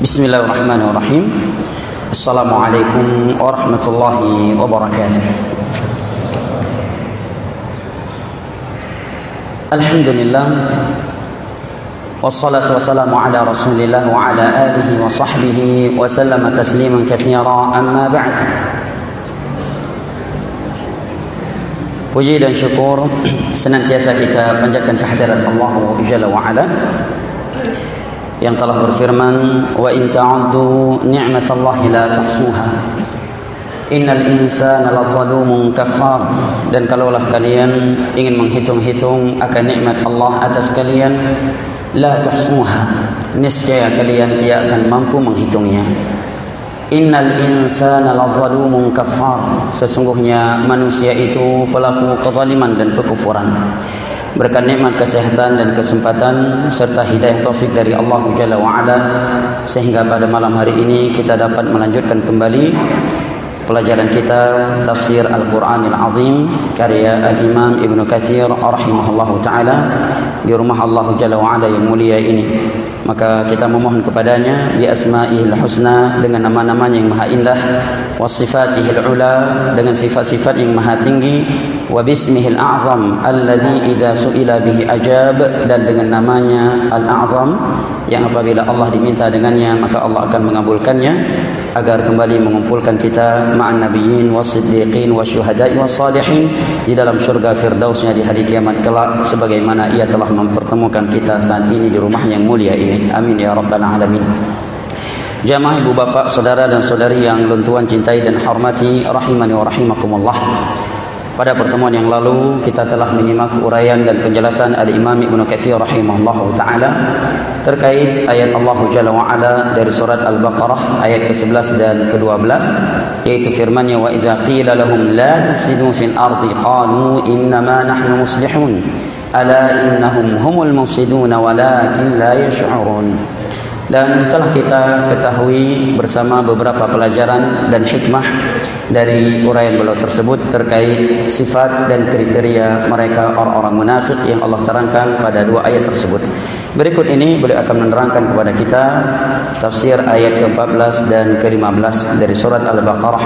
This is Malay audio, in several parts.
Bismillahirrahmanirrahim. Assalamualaikum warahmatullahi wabarakatuh. Alhamdulillah, wassalatu wassalamu ala rasulillah wa ala alihi wa sahbihi wa sallama tasliman katsira, amma ba'd. Puji dan syukur senantiasa kita panjatkan kehadirat Allah Jalla wa Ala yang telah berfirman, wa in ta'uddu ni'matallahi la tuhsuha innal insana lazalumun kafar. Dan kalaulah kalian ingin menghitung-hitung akan nikmat Allah atas kalian, la tuhsuha, niscaya kalian tidak akan mampu menghitungnya. Innal insana lazalumun kafar, sesungguhnya manusia itu pelaku kezaliman dan kekufuran. Berkat nikmat kesehatan dan kesempatan serta hidayah taufik dari Allah Jalla wa Ala, sehingga pada malam hari ini kita dapat melanjutkan kembali pelajaran kita tafsir Al-Quranil Azim karya Al-Imam Ibnu Katsir rahimahullahu ta'ala di rumah Allah Jalla wa Ala yang mulia ini. Maka kita memohon kepadanya bi asma'ihil husna, dengan nama-namanya yang maha indah, wa sifatihil ula, dengan sifat-sifat yang maha tinggi, wa bismihil a'zam alladhi idza su'ila bihi ajab, dan dengan namanya al-a'zam yang apabila Allah diminta dengannya maka Allah akan mengabulkannya, agar kembali mengumpulkan kita ma'an nabiyyin was-siddiqin wasyuhada'i was-salihin di dalam syurga firdausnya di hari kiamat kelak, sebagaimana ia telah mempertemukan kita saat ini di rumah yang mulia ini. Amin ya rabbal alamin. Jamaah ibu bapak, saudara dan saudari yang luntuan cintai dan hormati, rahimani wa rahimakumullah. Pada pertemuan yang lalu kita telah menyimak uraian dan penjelasan Al-Imam Ibnu Katsir rahimahullahu ta'ala terkait ayat Allah Jalla wa Ala dari surat Al-Baqarah ayat ke-11 dan ke-12, yaitu firman-Nya, wa idza qila lahum la tufsidu fil ardi qalu innama nahnu muslihun ala innahum humul mufsidun walakin la yash'urun. Dan telah kita ketahui bersama beberapa pelajaran dan hikmah dari uraian beliau tersebut terkait sifat dan kriteria mereka orang-orang munafik yang Allah terangkan pada dua ayat tersebut. Berikut ini beliau akan menerangkan kepada kita tafsir ayat ke-14 dan ke-15 dari surat Al-Baqarah.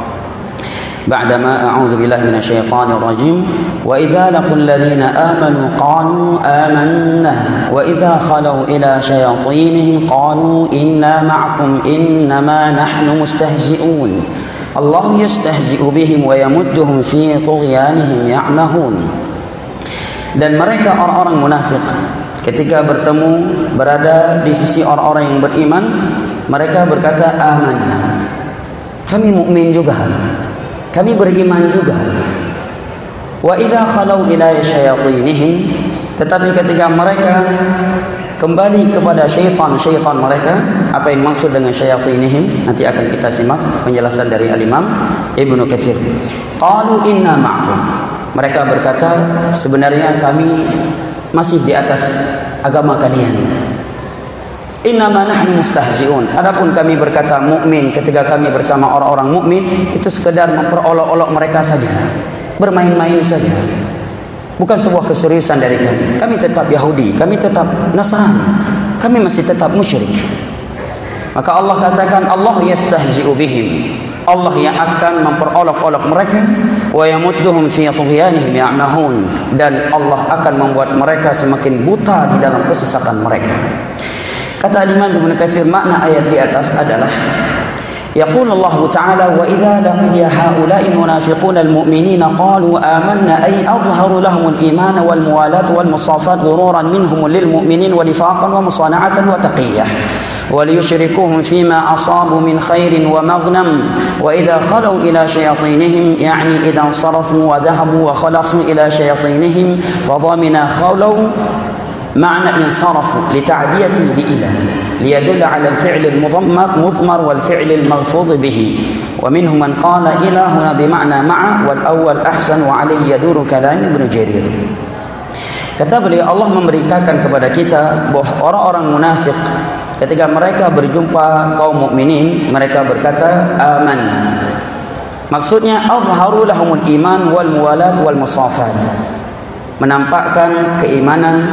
Ba'dama a'udzu billahi minasyaitonir rajim, wa idza laqul ladzina amanu qalu amanna wa idza khalu ila syayatinihim qalu inna ma'akum innama nahnu mustahzi'un Allah yastahzi'u bihim wa yamudduhum fi tughyanihim ya'mahun. Dan mereka orang-orang munafik ketika bertemu berada di sisi orang-orang yang beriman, mereka berkata amanna, kami mukmin juga, kami beriman juga. Wa idza khalau ila syayatinihim, tetapi ketika mereka kembali kepada syaitan mereka, apa yang maksud dengan syayatinihim nanti akan kita simak penjelasan dari Al-Imam Ibnu Katsir. Qalu inna ma'akum, mereka berkata sebenarnya kami masih di atas agama kalian. Innama nahnu mustahzi'un, adapun kami berkata mukmin ketika kami bersama orang-orang mukmin itu sekedar memperolok-olok mereka saja, bermain-main saja, bukan sebuah keseriusan dari kami. Kami tetap Yahudi, kami tetap Nasrani, kami masih tetap musyrik. Maka Allah katakan Allah yastahzi'u bihim, Allah yang akan memperolok-olok mereka, wa yamudduhum fi tughyanihim ya'mahun, dan Allah akan membuat mereka semakin buta di dalam kesesakan mereka. Kata Imam Ibnu Katsir, makna ayat di atas adalah yaqul Allah Ta'ala wa idza laqiya haula'i munafiquna al-mu'minina qalu amanna ay adharu lahum al-iman wal muwalat wal musafat ghururan minhum lil mu'minin wa nifaqan wa musana'atan wa taqiyah wa liyushrikuhum fima asabu min khairin wa maghnam wa idza khalu ila shayatinihim yani idza sarafu wa dhahabu wa khalasu ila shayatinihim fa dhamina khalu معنى انصرفوا لتعديته بإله ليدل على الفعل المضمر والفعل الملفوظ به ومنهم من قال إلهنا بمعنى مع والأول أحسن وعليه يدور كلام ابن جرير. Kata beliau, Allah memberitakan kepada kita bahwa orang-orang munafik ketika mereka berjumpa kaum mukminin mereka berkata aman. Maksudnya azharu lahumul iman wal muwalat wal musafat, menampakkan keimanan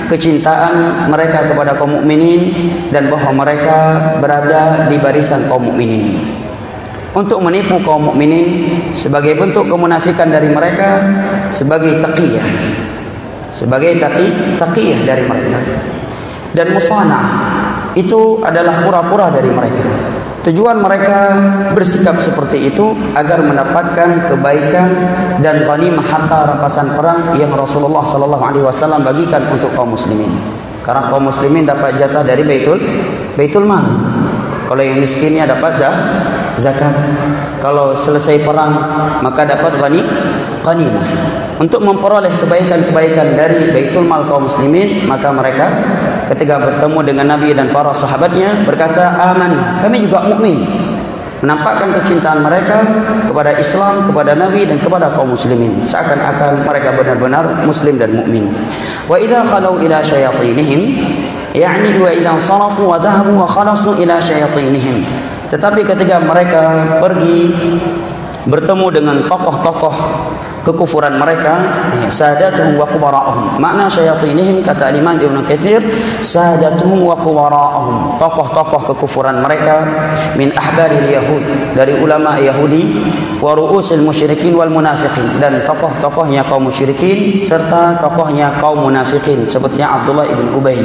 kecintaan mereka kepada kaum mukminin dan bahwa mereka berada di barisan kaum mukminin. Untuk menipu kaum mukminin sebagai bentuk kemunafikan dari mereka, sebagai taqiyah. Sebagai taqiyah dari mereka. Dan musanah itu adalah pura-pura dari mereka. Tujuan mereka bersikap seperti itu agar mendapatkan kebaikan dan ghanimah harta rampasan perang yang Rasulullah sallallahu alaihi wasallam bagikan untuk kaum muslimin. Karena kaum muslimin dapat jatah dari baitul mal. Kalau yang miskinnya dapat zakat. Kalau selesai perang maka dapat ghanimah. Untuk memperoleh kebaikan-kebaikan dari baitul mal kaum muslimin, maka mereka ketika bertemu dengan Nabi dan para sahabatnya berkata, aman, kami juga mukmin. Menampakkan kecintaan mereka kepada Islam, kepada Nabi dan kepada kaum muslimin, seakan-akan mereka benar-benar muslim dan mukmin. Wa idza khalu ila syayatinihim, yakni wa idza sarafu wa dhahabu wa khalasu ila syayatinihim. Tetapi ketika mereka pergi bertemu dengan tokoh-tokoh kekufuran mereka, sadatuhum wa kubara'ahum. Makna syayatinihim, kata Imam Ibn Katsir, sadatuhum wa kubara'ahum, tokoh-tokoh kekufuran mereka, min ahbaril yahud, dari ulama Yahudi, wa ru'usil musyrikin wal munafiqin, dan tokoh-tokohnya kaum musyrikin serta tokohnya kaum munafiqin seperti Abdullah ibn Ubay.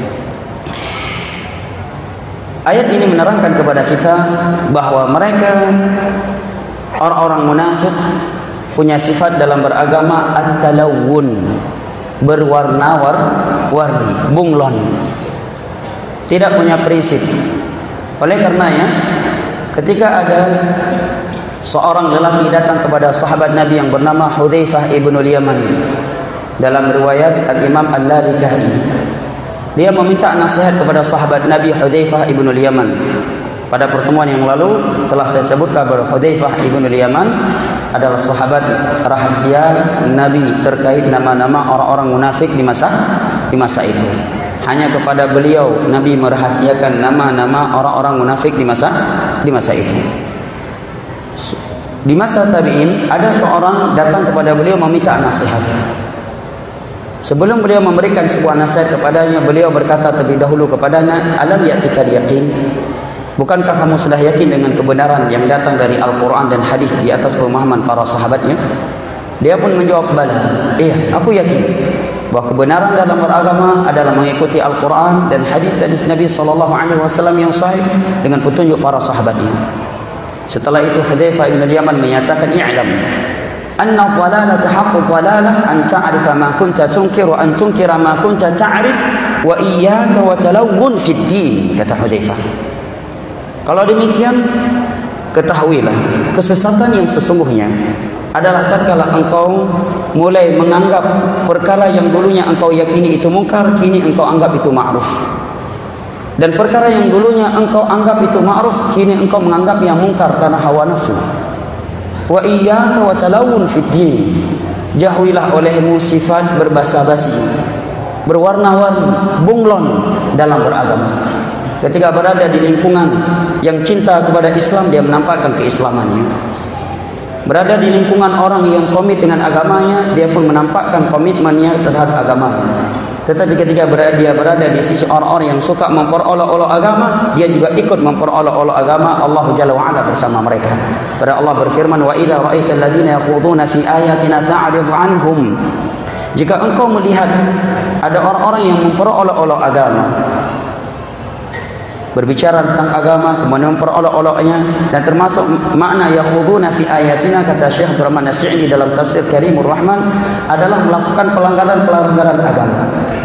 Ayat ini menerangkan kepada kita bahwa mereka orang-orang munafik punya sifat dalam beragama at-talawun, berwarna-warni, bunglon, tidak punya prinsip. Oleh karenanya, ketika ada seorang lelaki datang kepada sahabat Nabi yang bernama Hudzaifah ibn al-Yaman, dalam riwayat Al-Imam Al-Lalika'i, dia meminta nasihat kepada sahabat Nabi Hudzaifah ibn al-Yaman. Pada pertemuan yang lalu telah saya sebutkan bahwa Hudzaifah ibn al-Yaman adalah sahabat rahasia Nabi terkait nama-nama orang-orang munafik di masa itu. Hanya kepada beliau Nabi merahasiakan nama-nama orang-orang munafik di masa itu. Di masa tabi'in ada seorang datang kepada beliau meminta nasihat. Sebelum beliau memberikan sebuah nasihat kepadanya, beliau berkata terlebih dahulu kepadanya, alam ya'tikal yaqin, bukankah kamu sudah yakin dengan kebenaran yang datang dari Al-Quran dan hadis di atas pemahaman para sahabatnya? Dia pun menjawab, bala, iya, aku yakin bahwa kebenaran dalam beragama adalah mengikuti Al-Quran dan hadis-hadis Nabi SAW yang sahih dengan petunjuk para sahabatnya. Setelah itu Hudzaifah ibn al-Yaman menyatakan, i'lam anna dhalalata haqqu dhalalah an ta'rifa ma kunta tunkiru an tunkira ma kunta ta'rif wa iyyaka wa talawun fid din, kata Hudzaifah. Kalau demikian, ketahuilah kesesatan yang sesungguhnya adalah tatkala engkau mulai menganggap perkara yang dulunya engkau yakini itu mungkar, kini engkau anggap itu ma'ruf. Dan perkara yang dulunya engkau anggap itu ma'ruf, kini engkau menganggap yang mungkar karena hawa nafsu. Wa iyyaka wa talawun fid din, jauhilah olehmu sifat berbasa-basi, berwarna-warni, bunglon dalam beragama. Ketika berada di lingkungan yang cinta kepada Islam, dia menampakkan keislamannya. Berada di lingkungan orang yang komit dengan agamanya, dia pun menampakkan komitmennya terhadap agamanya. Tetapi ketika dia berada di sisi orang-orang yang suka memperolok-olok agama, dia juga ikut memperolok-olok agama. Allah Jalla wa Ala bersama mereka. Pada Allah berfirman, wa idza ra'aital ladzina yakhuduna fi ayatina fa'rid 'anhum. Jika engkau melihat ada orang-orang yang memperolok-olok agama, berbicara tentang agama, kemudian memperolok-oloknya, dan termasuk makna yakhuduna fi ayatina, kata Syekh Abdurrahman As-Sa'di dalam tafsir Karimur Rahman, adalah melakukan pelanggaran-pelanggaran agama.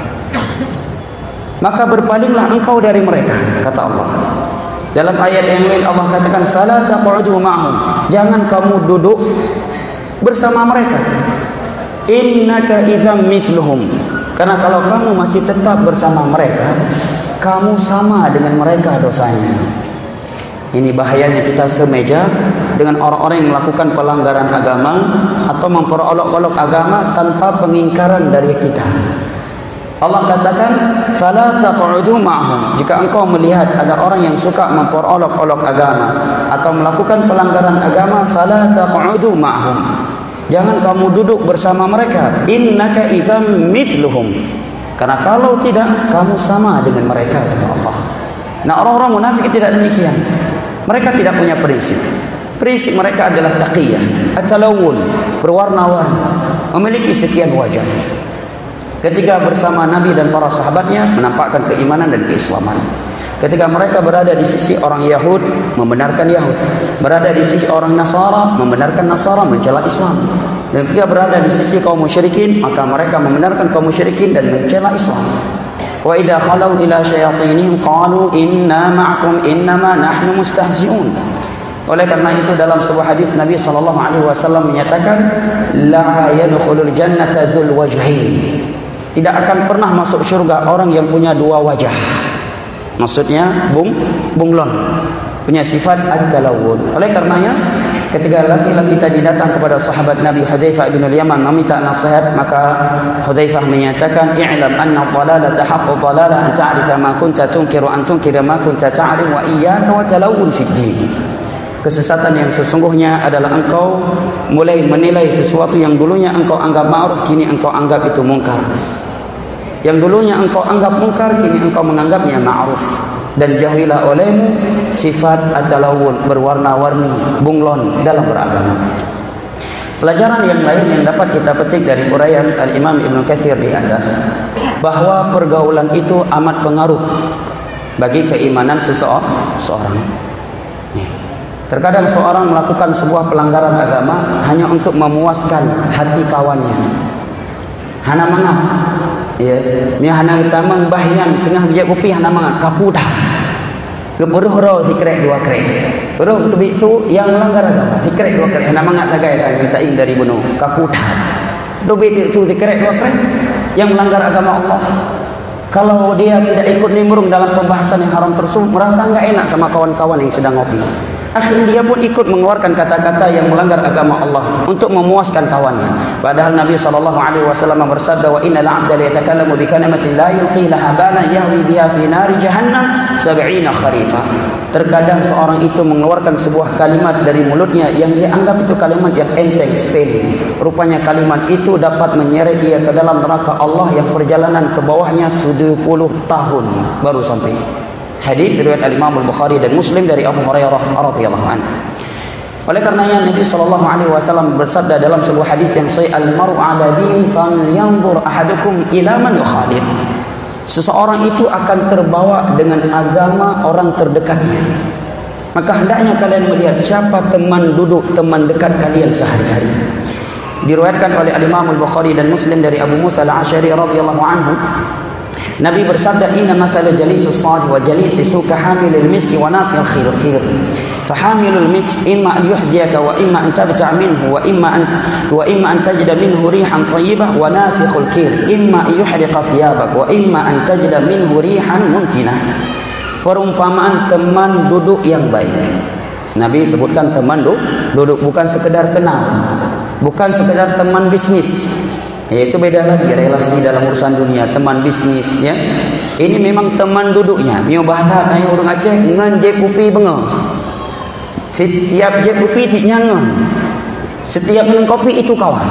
Maka berpalinglah engkau dari mereka, kata Allah. Dalam ayat yang lain Allah katakan, fala taq'udu ma'hum, jangan kamu duduk bersama mereka. Innaka idzam mithluhum, karena kalau kamu masih tetap bersama mereka, kamu sama dengan mereka dosanya. Ini bahayanya kita semeja dengan orang-orang yang melakukan pelanggaran agama atau memperolok-olok agama tanpa pengingkaran dari kita. Allah katakan, fala taq'udu ma'hum, jika engkau melihat ada orang yang suka memperolok-olok agama atau melakukan pelanggaran agama, fala taq'udu ma'hum, jangan kamu duduk bersama mereka. Innaka idzam mithluhum, Karena kalau tidak, kamu sama dengan mereka, kata Allah. Nah, orang-orang munafik tidak demikian. Mereka tidak punya prinsip. Prinsip mereka adalah taqiyah, at-talawun, berwarna-warni, memiliki sekian wajah. Ketika bersama Nabi dan para sahabatnya, menampakkan keimanan dan keislaman. Ketika mereka berada di sisi orang Yahud, membenarkan Yahud. Berada di sisi orang Nasara, membenarkan Nasara, mencela Islam. Dan ketika berada di sisi kaum musyrikin, maka mereka membenarkan kaum musyrikin dan mencela Islam. Wa idza khalau ila syayatinihim qalu inna ma'akum innama nahnu mustahzi'un. Oleh karena itu dalam sebuah hadis Nabi sallallahu alaihi wasallam menyatakan la yadkhulul jannata dzul wajhain. Tidak akan pernah masuk syurga orang yang punya dua wajah. Maksudnya bunglon, punya sifat at-talawun. Oleh karenanya ketika laki-laki tadi datang kepada sahabat Nabi Hudzaifah bin al-Yaman meminta nasihat, maka Hudzaifah menyatakan i'lam anna dhalalata haqqu dhalalah an ta'rifa ma kunta tunkiru an tunkira ma kunta ta'rif wa iyyaka wa talawun fid din. Kesesatan yang sesungguhnya adalah engkau mulai menilai sesuatu yang dulunya engkau anggap ma'ruf, kini engkau anggap itu mungkar. Yang dulunya engkau anggap mungkar, kini engkau menganggapnya ma'ruf. Dan jauhilah olehmu sifat at-talawun, berwarna-warni, bunglon dalam beragama. Pelajaran yang lain yang dapat kita petik dari uraian Al-Imam Ibn Katsir di atas, bahwa pergaulan itu amat pengaruh bagi keimanan seseorang. Terkadang seorang melakukan sebuah pelanggaran agama hanya untuk memuaskan hati kawannya. Hana mangap, ya, mi hana tamang bahyan tengah je kopi hana mangap kaku dah. Geberuh tikrek dua krek. Beruh bisu yang melanggar agama, tikrek dua krek hana mangap tagai kan minta ing dari bunuh kaku dah. Do bisu tikrek dua krek yang melanggar agama Allah. Kalau dia tidak ikut nimbrung dalam pembahasan yang haram tersebut, merasa enggak enak sama kawan-kawan yang sedang ngopi. Akhirnya dia pun ikut mengeluarkan kata-kata yang melanggar agama Allah untuk memuaskan kawannya. Padahal Nabi SAW bersabda, wa innal 'abda la yatakallamu bi kalimatin la yulqi laha balan yahwi biha fi nari jahannam 70 kharifah. Terkadang seorang itu mengeluarkan sebuah kalimat dari mulutnya yang dia anggap itu kalimat yang enteng, sepele. Rupanya kalimat itu dapat menyeret dia ke dalam neraka Allah yang perjalanan ke bawahnya 70 tahun baru sampai. Hadis riwayat Al-Imam Al-Bukhari dan Muslim dari Abu Hurairah radhiyallahu anhu. Oleh karenanya Nabi sallallahu alaihi wasallam bersabda dalam sebuah hadis yang sahih, al-mar'u 'ala din falyanzur ahadukum ila man yukhalid. Seseorang itu akan terbawa dengan agama orang terdekatnya. Maka hendaknya kalian melihat siapa teman duduk, teman dekat kalian sehari-hari. Diriwayatkan oleh Al-Imam Al-Bukhari dan Muslim dari Abu Musa Al-Asy'ari radhiyallahu anhu, Nabi bersabda, inna mathala jalisus salih wa jalisi suka hamilil miski wa nafi'il khir. Fahamilul misk imma an yuhdiyaka wa imma an tabta'a minhu wa imma an tajida minhu rihan tayyibah wa nafikhul kir imma an yuhriqa thiyabak wa imma an tajida minhu rihan muntinah. Perumpamaan teman duduk yang baik. Nabi sebutkan teman duduk, bukan sekedar kenal, bukan sekedar teman bisnis. Yaitu beda lagi relasi dalam urusan dunia, teman bisnis, ya. Ini memang teman duduknya. Mio bahasa kayu orang Aceh ngan je pupi benga. Setiap je pupi tik nyangan. Setiap minum kopi itu kawan.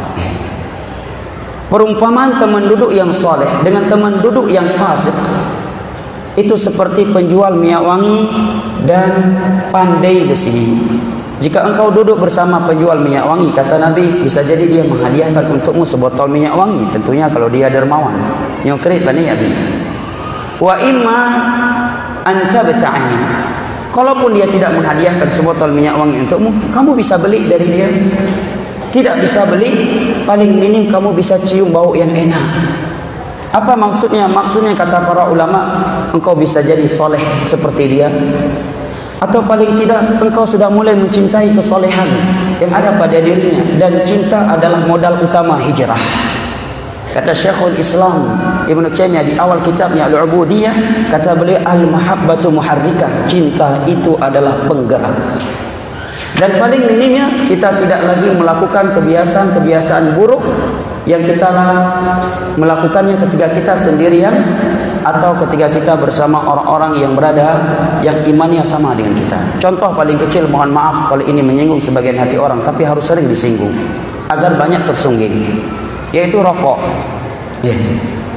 Perumpamaan teman duduk yang soleh dengan teman duduk yang fasik itu seperti penjual minyak wangi dan pandai besi. Jika engkau duduk bersama penjual minyak wangi, kata Nabi, bisa jadi dia menghadiahkan untukmu sebotol minyak wangi. Tentunya kalau dia dermawan. Nyokrit lah ni Abi. Wa imma anta beta'ani. Kalaupun dia tidak menghadiahkan sebotol minyak wangi untukmu, kamu bisa beli dari dia. Tidak bisa beli, paling minim kamu bisa cium bau yang enak. Apa maksudnya? Maksudnya kata para ulama, engkau bisa jadi soleh seperti dia. Atau paling tidak engkau sudah mulai mencintai kesolehan yang ada pada dirinya, dan cinta adalah modal utama hijrah. Kata Syekhul Islam Ibn Taimiyah di awal kitabnya Al-Ubudiyah, kata beliau, al-mahabbatu muharrikah, cinta itu adalah penggerak. Dan paling minimnya kita tidak lagi melakukan kebiasaan-kebiasaan buruk yang kita melakukannya ketika kita sendirian atau ketika kita bersama orang-orang yang berada yang imannya sama dengan kita. Contoh paling kecil, mohon maaf kalau ini menyinggung sebagian hati orang, tapi harus sering disinggung agar banyak tersungging, yaitu rokok.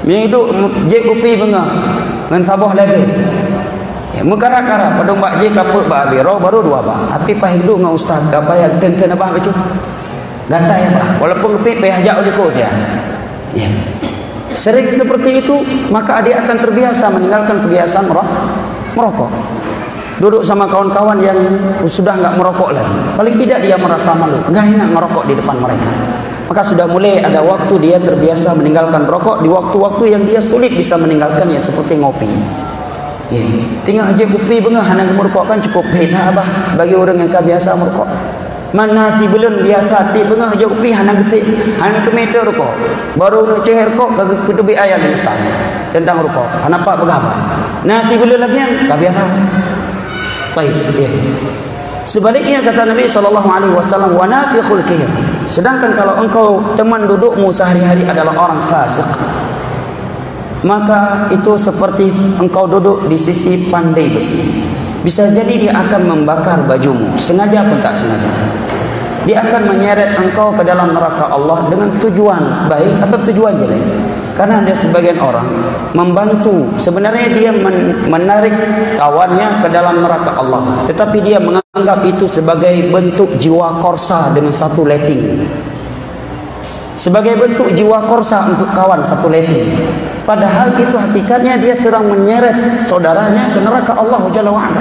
Hidup je kopi bengah dengan sabah lagi. Ya, mengkara-kara pada mbak je kaput ba biro baru 2 bah. Tapi pas hidup dengan ustaz, apa yang ten apa bacu? Gatai apa? Walaupun kopi payah jak je ko dia. Ya. Sering seperti itu, maka dia akan terbiasa meninggalkan kebiasaan merokok. Duduk sama kawan-kawan yang sudah enggak merokok lagi. Paling tidak dia merasa malu, enggak enak merokok di depan mereka. Maka sudah mulai ada waktu dia terbiasa meninggalkan rokok di waktu-waktu yang dia sulit bisa meninggalkannya, seperti ngopi. Ya. Tinggal aja kopi bengah hanya merokok kan cukup beda abah bagi orang yang biasa merokok. Mana si belum biasa ti bengah aja kopi hanya getik, hanya meter rokok. Baru nak ceher rokok ke ketubi ayam ustaz tentang rokok. Kenapa begapa? Nanti belum lagi yang biasa. Baik, ya. Sebaliknya kata Nabi SAW, wa nafikhul kir. Sedangkan kalau engkau teman dudukmu sehari-hari adalah orang fasik, maka itu seperti engkau duduk di sisi pandai besi. Bisa jadi dia akan membakar bajumu, sengaja pun tak sengaja. Dia akan menyeret engkau ke dalam neraka Allah dengan tujuan baik atau tujuan jelek. Karena ada sebagian orang membantu, sebenarnya dia menarik kawannya ke dalam neraka Allah, tetapi dia menganggap itu sebagai bentuk jiwa korsa dengan satu letting. Sebagai bentuk jiwa korsa untuk kawan satu letting. Padahal itu hakikatnya dia sedang menyeret saudaranya ke neraka Allah Jalla wa'ala.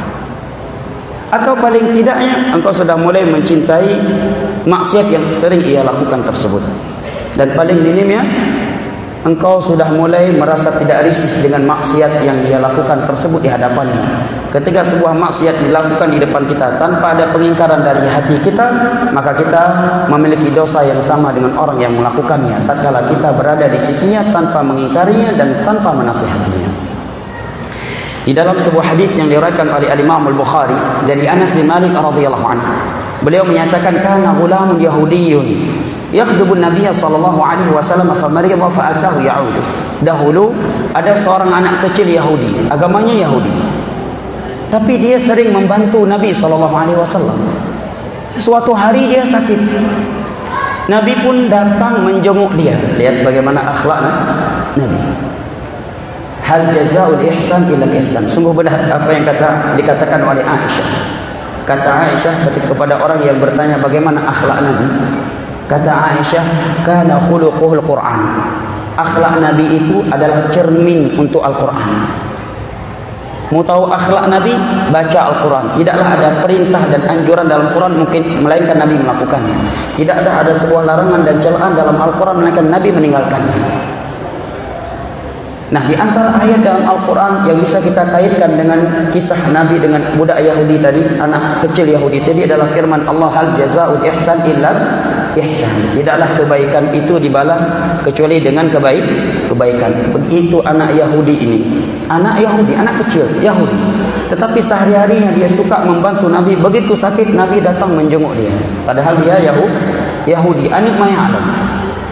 Atau paling tidaknya engkau sudah mulai mencintai maksiat yang sering ia lakukan tersebut. Dan paling minimnya engkau sudah mulai merasa tidak risih dengan maksiat yang dia lakukan tersebut di hadapannya. Ketika sebuah maksiat dilakukan di depan kita tanpa ada pengingkaran dari hati kita, maka kita memiliki dosa yang sama dengan orang yang melakukannya, tatkala kita berada di sisinya tanpa mengingkarinya dan tanpa menasihatinya. Di dalam sebuah hadis yang diriwayatkan oleh Imam Al-Bukhari dari Anas bin Malik radhiyallahu anhu, beliau menyatakan kana ghulamun yahudiyyun yakhdubu an-nabiy sallallahu alaihi wasallam fa marida fa atahu ya'ud. Dahulu ada seorang anak kecil Yahudi, agamanya Yahudi, tapi dia sering membantu Nabi sallallahu alaihi wasallam. Suatu hari dia sakit, Nabi pun datang menjenguk dia. Lihat bagaimana akhlak Nabi. Hal jazaul ihsan illa ihsan. Sungguh benar apa yang dikatakan oleh Aisyah. Kata Aisyah kepada orang yang bertanya bagaimana akhlak Nabi, kata Aisyah, kana khuluquhul Quran. Akhlak Nabi itu adalah cermin untuk Al-Quran. Mau tahu akhlak Nabi? Baca Al-Quran. Tidaklah ada perintah dan anjuran dalam Quran melainkan Nabi melakukannya. Tidaklah ada sebuah larangan dan celaan dalam Al-Quran melainkan Nabi meninggalkannya. Nah, di antara ayat dalam Al-Quran yang bisa kita kaitkan dengan kisah Nabi dengan budak Yahudi tadi, anak kecil Yahudi tadi, adalah firman Allah, hal jazaa'ul ihsan illa ihsan. Tidaklah kebaikan itu dibalas kecuali dengan kebaikan. Begitu anak Yahudi ini, anak Yahudi, anak kecil Yahudi, tetapi sehari-harinya dia suka membantu Nabi. Begitu sakit, Nabi datang menjenguk dia, padahal dia Yahudi. Anik ma'alam.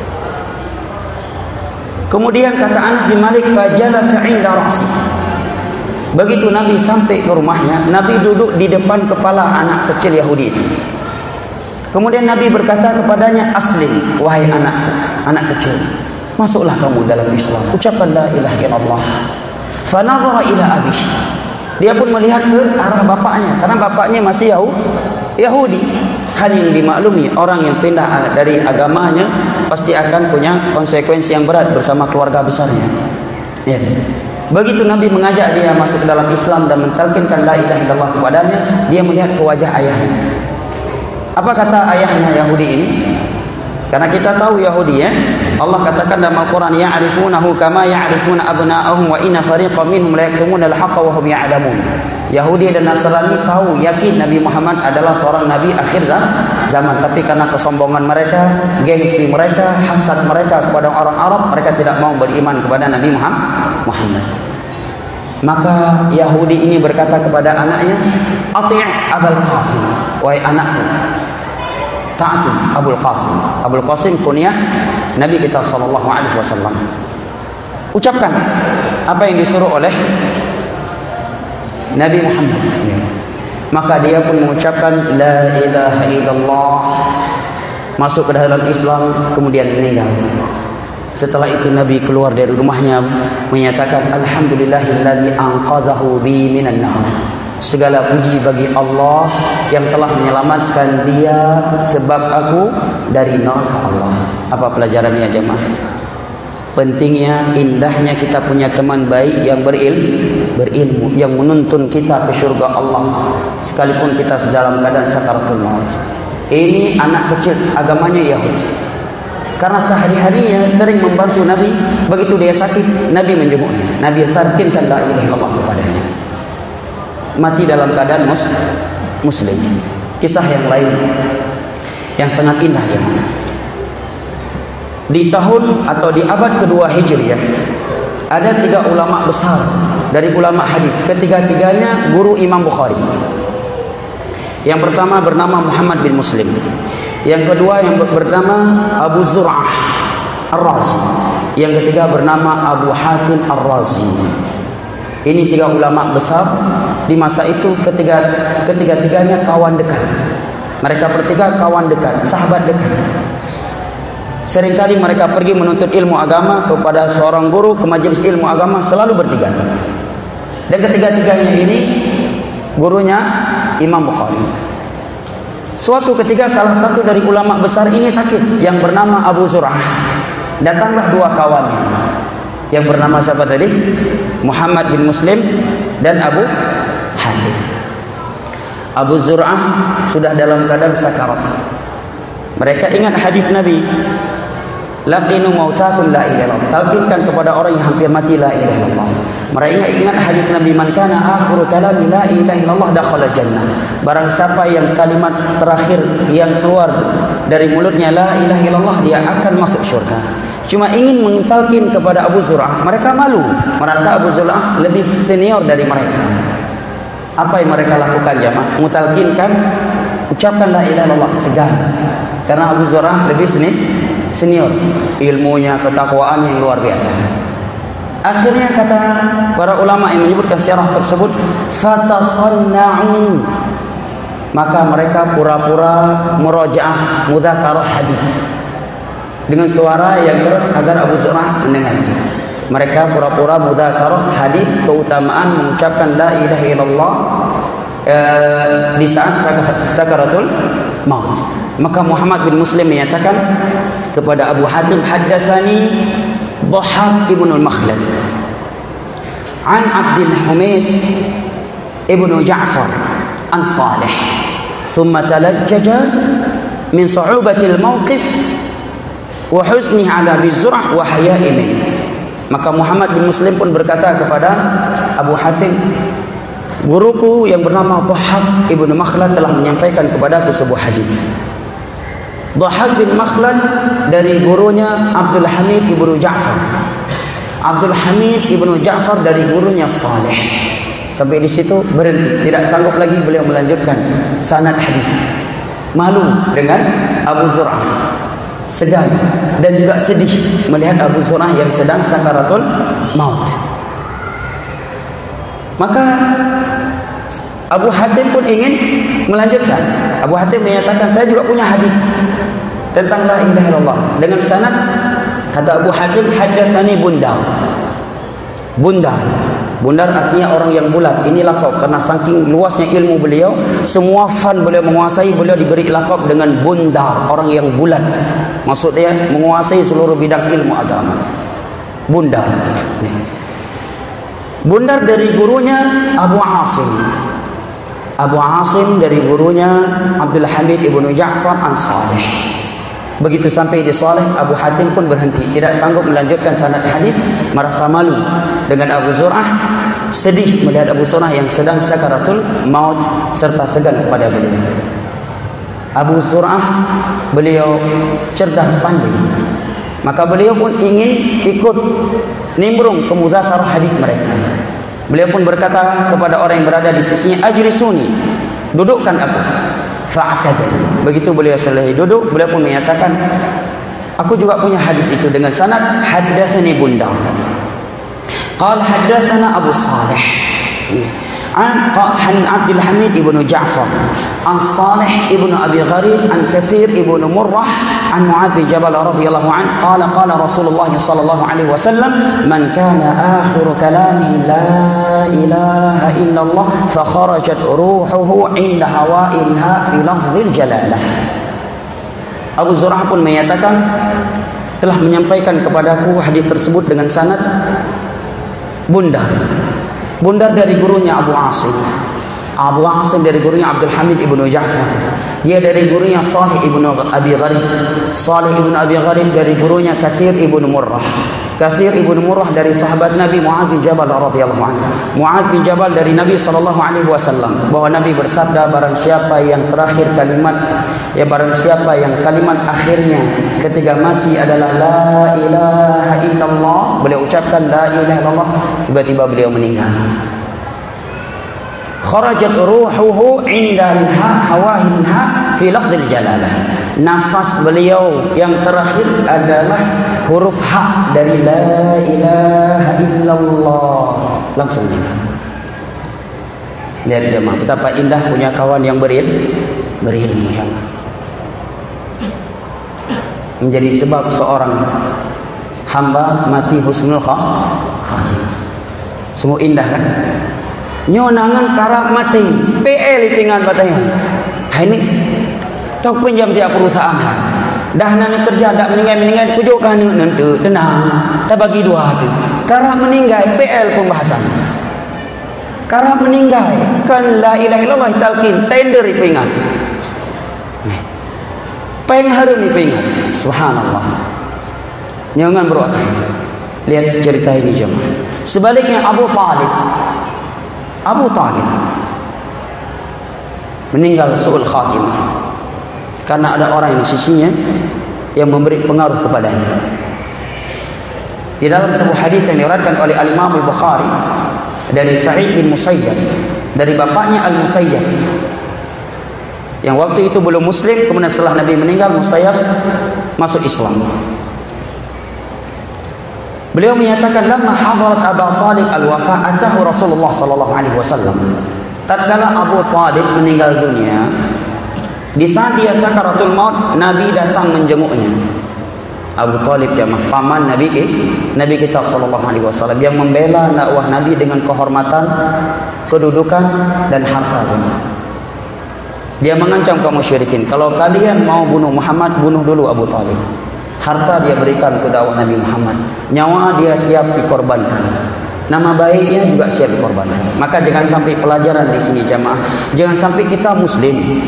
Kemudian kata Anas bin Malik, fajalasa 'inda ra'si. Begitu Nabi sampai ke rumahnya, Nabi duduk di depan kepala anak kecil Yahudi itu. Kemudian Nabi berkata kepadanya, aslim, wahai anak kecil, masuklah kamu dalam Islam, ucapkan la ilaha illallah. Fa nadhara ila abih. Dia pun melihat ke arah bapaknya, karena bapaknya masih Yahudi. Hal yang dimaklumi, orang yang pindah dari agamanya pasti akan punya konsekuensi yang berat bersama keluarga besarnya. Ya. Begitu Nabi mengajak dia masuk ke dalam Islam dan mentalkinkan la ilaha illallah kepadanya, dia melihat ke wajah ayahnya. Apa kata ayahnya Yahudi ini? Karena kita tahu Yahudi, ya, Allah katakan dalam Al-Quran, ya'rifunahu kama ya'rifuna abna'ahum wa inna fariqan minhum la yaktumuna al-haqqa wa hum ya'lamun. Yahudi dan Nasrani tahu, yakin Nabi Muhammad adalah seorang Nabi akhir zaman. Tapi karena kesombongan mereka, gengsi mereka, hasad mereka kepada orang Arab, mereka tidak mau beriman kepada Nabi Muhammad. Maka Yahudi ini berkata kepada anaknya, ati' Abul Qasim, wahai anakku, taati Abul Qasim. Abul Qasim kunyah Nabi kita sallallahu alaihi wasallam. Ucapkan apa yang disuruh oleh Nabi Muhammad. Ya. Maka dia pun mengucapkan la ilaha illallah, masuk ke dalam Islam, kemudian meninggal. Setelah itu Nabi keluar dari rumahnya menyatakan, alhamdulillahilladzi anqadhahu bi minan nar. Segala puji bagi Allah yang telah menyelamatkan dia sebab aku dari neraka Allah. Apa pelajarannya jemaah? Pentingnya, indahnya kita punya teman baik yang berilmu, yang menuntun kita ke syurga Allah sekalipun kita dalam keadaan sakaratul maut. Ini anak kecil, agamanya Yahudi. Karena sehari-harinya sering membantu Nabi. Begitu dia sakit, Nabi menjenguknya. Nabi tarkinkan la ilaha illallah kepadanya. Mati dalam keadaan muslim. Kisah yang lain yang sangat indah jemaah. Di tahun atau di abad kedua Hijriah, ada 3 ulama besar dari ulama hadis. Ketiga-tiganya guru Imam Bukhari. Yang pertama bernama Muhammad bin Muslim. Yang kedua yang bernama Abu Zur'ah Ar-Razi. Yang ketiga bernama Abu Hatim Ar-Razi. Ini 3 ulama besar di masa itu. Ketiga-tiganya kawan dekat. Mereka bertiga kawan dekat, sahabat dekat. Seringkali mereka pergi menuntut ilmu agama kepada seorang guru, ke majelis ilmu agama, selalu bertiga. Dan ketiga-tiganya ini gurunya Imam Bukhari. Suatu ketika salah satu dari ulama besar ini sakit, yang bernama Abu Zur'ah. Datanglah 2 kawannya, yang bernama siapa tadi? Muhammad bin Muslim dan Abu Hatim. Abu Zur'ah sudah dalam keadaan sakarat. Mereka ingat hadis Nabi, laqinu mautakum la ilaha illallah. Talqinkan kepada orang yang hampir mati la ilaha illallah. Mereka ingat hadis Nabi, man kana akhiru kalami la ilaha illallah dakhala jannah. Barang siapa yang kalimat terakhir yang keluar dari mulutnya la ilaha illallah, dia akan masuk syurga. Cuma ingin mentalkin kepada Abu Zur'ah, mereka malu, merasa Abu Zur'ah lebih senior dari mereka. Apa yang mereka lakukan jemaah? Mutalkinkan, ucapkan la ilaha illallah, segan. Karena Abu Zur'ah lebih senior, ilmunya, ketakwaan yang luar biasa. Akhirnya kata para ulama yang menyebutkan syarah tersebut, fatasanna'u, maka mereka pura-pura murajaah, mudzakarah hadis dengan suara yang keras agar Abu Zur'ah mendengar. Mereka pura-pura mudzakarah hadis keutamaan mengucapkan la ilaha illallah di saat sakaratul maut. Maka Muhammad bin Muslim menyatakan kepada Abu Hatim, haddatsani Dhahhak ibn al-Makhlad an Abdul Hamid ibn Ja'far an Salih, thumma talajjaja min su'ubati al-mawqif wa husni ala Abi Zur'ah wa haya'i min. Maka Muhammad bin Muslim pun berkata kepada Abu Hatim, guruku yang bernama Dhahhak ibn Makhlad telah menyampaikan kepadaku sebuah hadis. Dhahhak bin Makhlad dari gurunya Abdul Hamid ibnu Ja'far. Abdul Hamid ibnu Ja'far dari gurunya Salih. Sampai di situ berhenti, tidak sanggup lagi beliau melanjutkan sanad hadis. Malu dengan Abu Zur'ah, segan dan juga sedih melihat Abu Zur'ah yang sedang sakaratul maut. Maka Abu Hatim pun ingin melanjutkan. Abu Hatim menyatakan, saya juga punya hadis tentang la ilaha illallah dengan sanad. Kata Abu Hatim, haddatsani Bundar. Bundar artinya orang yang bulat. Ini lakab karena saking luasnya ilmu beliau, semua fan beliau menguasai. Beliau diberi lakab dengan Bundar, orang yang bulat. Maksudnya menguasai seluruh bidang ilmu agama. Bundar. Bundar dari gurunya Abu Asim. Abu Asim dari gurunya Abdul Hamid ibnu Ja'far an Salih. Begitu sampai di Salih, Abu Hatim pun berhenti, tidak sanggup melanjutkan sanad hadis, merasa malu dengan Abu Zur'ah, sedih melihat Abu Zur'ah yang sedang sakaratul maut serta segan kepada beliau. Abu Zur'ah beliau cerdas pandai, maka beliau pun ingin ikut nimbrung ke mudzakarah hadis mereka. Beliau pun berkata kepada orang yang berada di sisinya, ajlisuni, dudukkan aku. Fa'tadal. Begitu beliau selesai duduk, beliau pun menyatakan, aku juga punya hadis itu dengan sanad, haddatsani Bundar. Qala haddatsana Abu Salih an Abdul Hamid ibnu Ja'far an Salih ibn Abi Gharib an Kathir ibn Murrah an Mu'adz bin Jabal radhiyallahu anhu qala Rasulullah sallallahu alaihi wasallam man kana akhiru kalamihi la ilaha illallah fa kharajat ruhuhu inda hawa'ilha fi lafzil jalalah. Abu Zur'ah pun menyatakan telah menyampaikan kepadaku hadis tersebut dengan sanad bundar dari gurunya Abu Asim dari gurunya Abdul Hamid ibnu Ja'far, dia dari gurunya Salih ibnu Abi Gharib dari gurunya Kathir ibnu Murrah dari sahabat Nabi Mu'adz bin Jabal radhiyallahu anhu. Mu'adz bin Jabal dari Nabi sallallahu alaihi wasallam bahwa Nabi bersabda, barang siapa yang kalimat akhirnya ketika mati adalah la ilaha illallah, beliau ucapkan la ilaha illallah, tiba-tiba beliau meninggal. Kharajat ruhuhu inda hawahilha fi lafzil jalalah. Nafas beliau yang terakhir adalah huruf ha dari la ilaha illallah, langsung meninggal. Lihat jemaah, betapa indah punya kawan yang berilmu, menjadi sebab seorang hamba mati husnul khatimah. Semua indah kan? Nyonangan karap mati PL pingan batayan. Ini tok pinjam dia perusahaan. Dah nang kerja dak meninggal pujuk kan nanti tenang. Tak bagi dua tu. Karap meninggal PL pembahasan. Karap meninggal kan la ilaha illallah talqin tender pingan. Pengharum pingan. Subhanallah. Jangan bro. Lihat cerita ini jemaah. Sebaliknya Abu Talib meninggal su'ul khatimah karena ada orang di sisinya yang memberi pengaruh kepadanya. Di dalam sebuah hadis yang diriwayatkan oleh Al-Imam Al-Bukhari dari Sa'id bin Musayyab dari bapaknya Al-Musayyab yang waktu itu belum muslim, kemudian setelah Nabi meninggal Musayyab masuk Islam. Beliau menyatakan lamma hadarat Abu Talib al-wafa atahu Rasulullah sallallahu alaihi wasallam. Tatkala Abu Talib meninggal dunia, di saat dia sakaratul maut, Nabi datang menjenguknya. Abu Talib jamaah paman Nabi kita sallallahu alaihi wasallam yang membela dakwah Nabi dengan kehormatan, kedudukan dan harta jemaah. Dia mengancam kaum musyrikin, kalau kalian mau bunuh Muhammad, bunuh dulu Abu Talib. Harta dia berikan ke dakwah Nabi Muhammad, nyawa dia siap dikorbankan, nama baiknya juga siap dikorbankan. Maka jangan sampai pelajaran di sini jamaah, jangan sampai kita muslim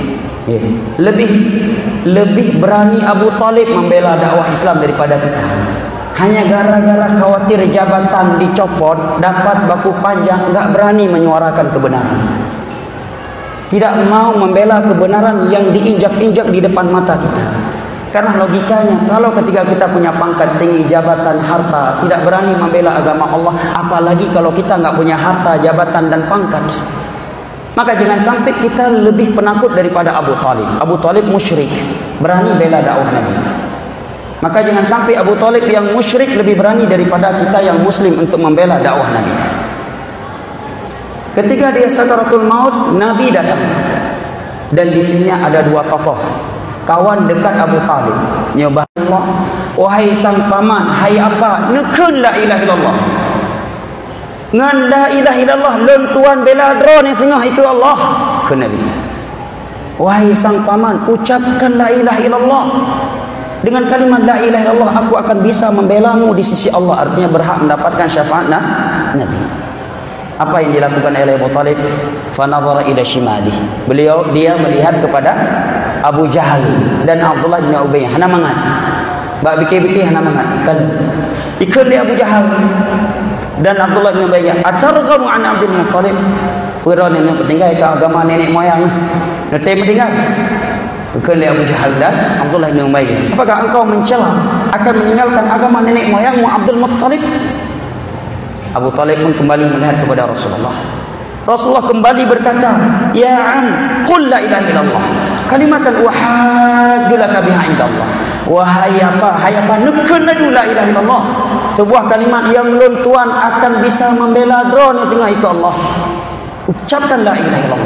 lebih berani Abu Talib membela dakwah Islam daripada kita. Hanya gara-gara khawatir jabatan dicopot, dapat baku panjang, enggak berani menyuarakan kebenaran. Tidak mau membela kebenaran yang diinjak-injak di depan mata kita. Karena logikanya, kalau ketika kita punya pangkat tinggi, jabatan, harta, tidak berani membela agama Allah, apalagi kalau kita enggak punya harta, jabatan dan pangkat. Maka jangan sampai kita lebih penakut daripada Abu Talib. Abu Talib musyrik, berani bela dakwah Nabi. Maka jangan sampai Abu Talib yang musyrik lebih berani daripada kita yang muslim untuk membela dakwah Nabi. Ketika dia sakaratul maut, Nabi datang. Dan di sini ada dua tokoh, kawan dekat Abu Talib. Nyobah Allah, wahai sang paman, hai apa? Nekun la ilaha illallah. Ngan la ilaha illallah, lem tuan bela drone tengah itu Allah. Ke Nabi. Wahai sang paman, ucapkan la ilaha illallah. Dengan kalimat la ilaha illallah, aku akan bisa membelamu di sisi Allah. Artinya berhak mendapatkan syafaat Nabi. Apa yang dilakukan oleh Abu Talib? Fanadhara ila shimali. Dia melihat kepada Abu Jahal dan Abdullah bin Ubay. Hana mangat. Bak bikir-bikir hana mangat. Kan ikut dia Abu Jahal dan Abdullah bin Ubay. Atarghamu an Abdul Muttalib. Wirane yang tinggal ke agama nenek moyang. Nanti meninggal. Ikut dia Abu Jahal dan Abdullah bin Ubay. Apakah engkau mencela akan meninggalkan agama nenek moyangmu Abdul Muttalib? Abu Talib pun kembali melihat kepada Rasulullah. Rasulullah kembali berkata, ya am, qul la ilaha illallah kalimatan uhajjulaka biha indallah. Wahai apa, nekun laju la ilaha illallah, sebuah kalimat yang lun tuan akan bisa membela drone tengah itu Allah. Ucapkan la ilaha illallah.